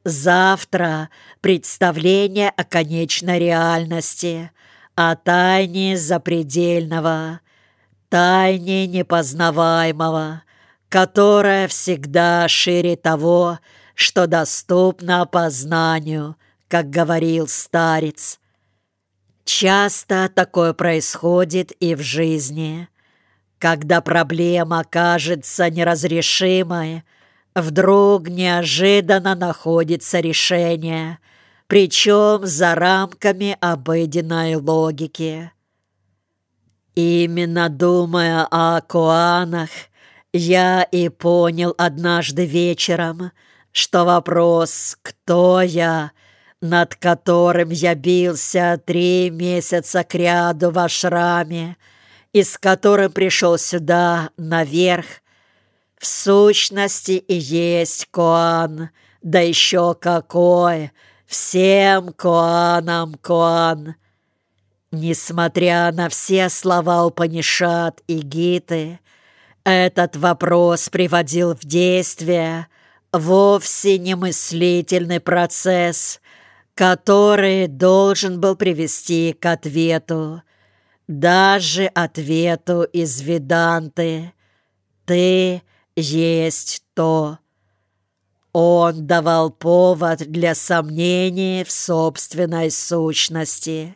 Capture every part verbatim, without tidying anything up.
Завтра представление о конечной реальности, о тайне запредельного, тайне непознаваемого, которая всегда шире того, что доступно познанию, как говорил старец. Часто такое происходит и в жизни. Когда проблема кажется неразрешимой, вдруг неожиданно находится решение, причем за рамками обыденной логики. Именно думая о коанах, я и понял однажды вечером, что вопрос «Кто я?», над которым я бился три месяца кряду в ашраме, и с которым пришел сюда наверх, в сущности и есть коан, да еще какой, всем коанам коан. Несмотря на все слова Упанишад и Гиты, этот вопрос приводил в действие вовсе не мыслительный процесс, который должен был привести к ответу, даже ответу из Веданты «Ты есть то». Он давал повод для сомнений в собственной сущности.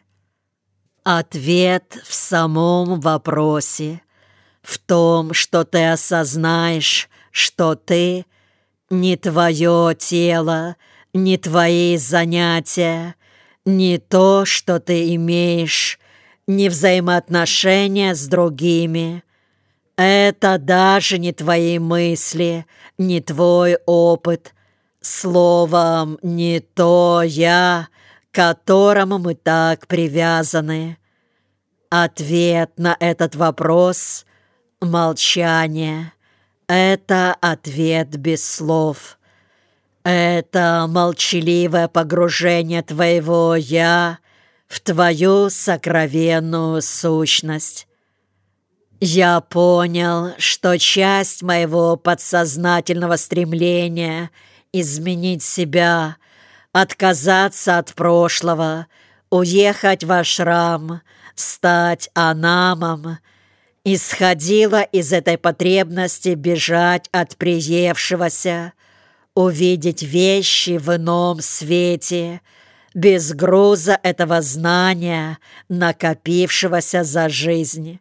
Ответ в самом вопросе, в том, что ты осознаешь, что ты не твое тело, не твои занятия, не то, что ты имеешь, не взаимоотношения с другими. Это даже не твои мысли, не твой опыт. Словом, не то «я», к которому мы так привязаны. Ответ на этот вопрос — молчание. Это ответ без слов. Это молчаливое погружение твоего «я» в твою сокровенную сущность. Я понял, что часть моего подсознательного стремления изменить себя, отказаться от прошлого, уехать в ашрам, стать анамом, исходила из этой потребности бежать от приевшегося, увидеть вещи в ином свете, без груза этого знания, накопившегося за жизнь.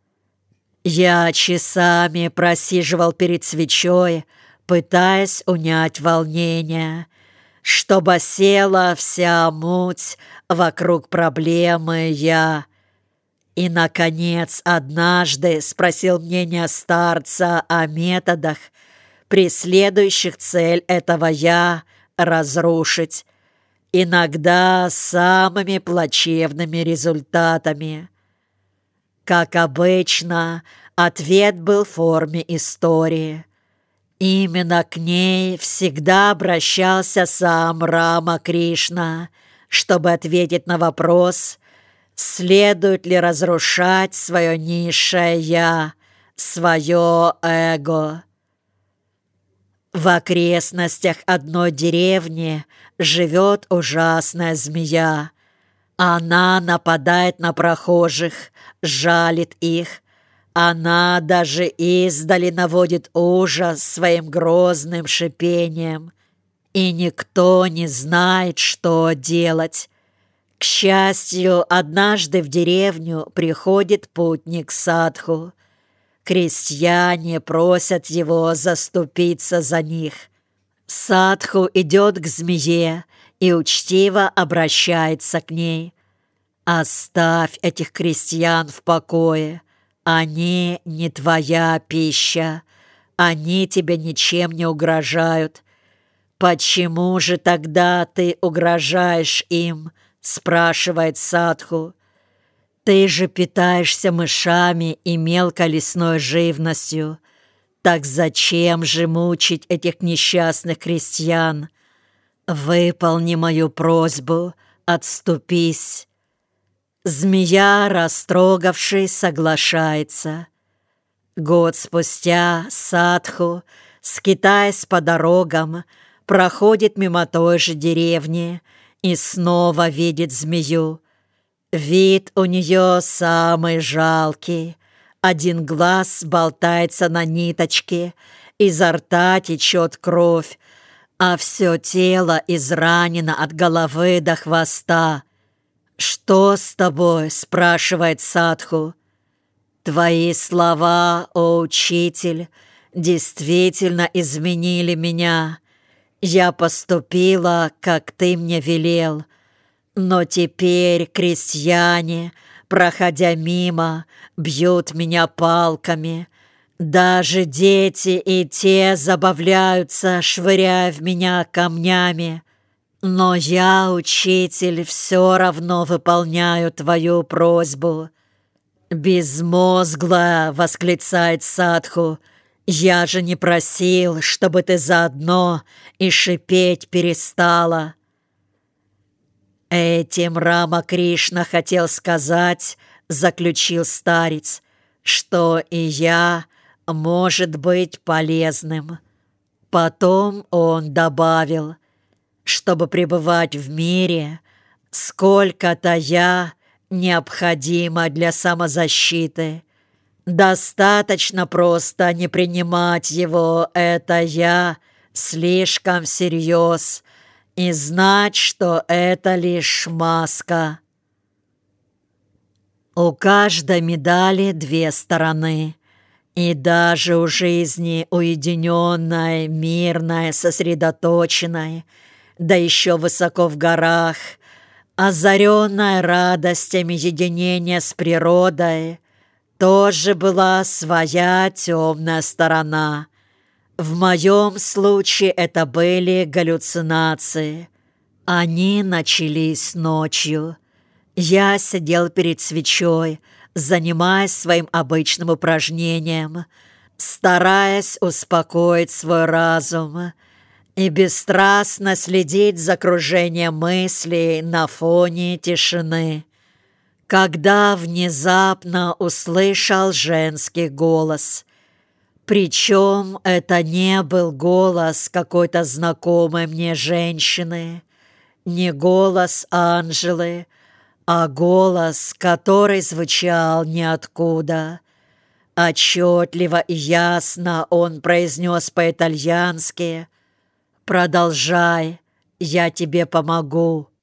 Я часами просиживал перед свечой, пытаясь унять волнение, чтобы осела вся муть вокруг проблемы «я». И, наконец, однажды спросил мнение старца о методах, преследующих цель этого «я» разрушить, иногда самыми плачевными результатами. Как обычно, ответ был в форме истории. Именно к ней всегда обращался сам Рама Кришна, чтобы ответить на вопрос, следует ли разрушать свое низшее «я», свое эго. В окрестностях одной деревни живет ужасная змея. Она нападает на прохожих, жалит их. Она даже издали наводит ужас своим грозным шипением. И никто не знает, что делать. К счастью, однажды в деревню приходит путник садху. Крестьяне просят его заступиться за них. Садху идет к змее и учтиво обращается к ней. «Оставь этих крестьян в покое. Они не твоя пища. Они тебе ничем не угрожают. Почему же тогда ты угрожаешь им?» — спрашивает садху. «Ты же питаешься мышами и мелкой лесной живностью. Так зачем же мучить этих несчастных крестьян? Выполни мою просьбу, отступись». Змея, растрогавшись, соглашается. Год спустя садху, скитаясь по дорогам, проходит мимо той же деревни и снова видит змею. Вид у нее самый жалкий. Один глаз болтается на ниточке, изо рта течет кровь, а все тело изранено от головы до хвоста. «Что с тобой?» — спрашивает садху. «Твои слова, о учитель, действительно изменили меня. Я поступила, как ты мне велел. Но теперь крестьяне, проходя мимо, бьют меня палками. Даже дети и те забавляются, швыряя в меня камнями. Но я, учитель, все равно выполняю твою просьбу». «Безмозглая!» — восклицает садху. «Я же не просил, чтобы ты заодно и шипеть перестала». Этим Рама Кришна хотел сказать, заключил старец, что и я может быть полезным. Потом он добавил, чтобы пребывать в мире, сколько-то я необходимо для самозащиты. Достаточно просто не принимать его, это я, слишком всерьез, и знать, что это лишь маска. У каждой медали две стороны, и даже у жизни уединенной, мирной, сосредоточенной, да еще высоко в горах, озаренная радостями единения с природой, тоже была своя темная сторона. В моем случае это были галлюцинации. Они начались ночью. Я сидел перед свечой, занимаясь своим обычным упражнением, стараясь успокоить свой разум и бесстрастно следить за кружением мыслей на фоне тишины, когда внезапно услышал женский голос. Причем это не был голос какой-то знакомой мне женщины, не голос Анжелы, а голос, который звучал ниоткуда. Отчетливо и ясно он произнес по-итальянски: «Продолжай, я тебе помогу».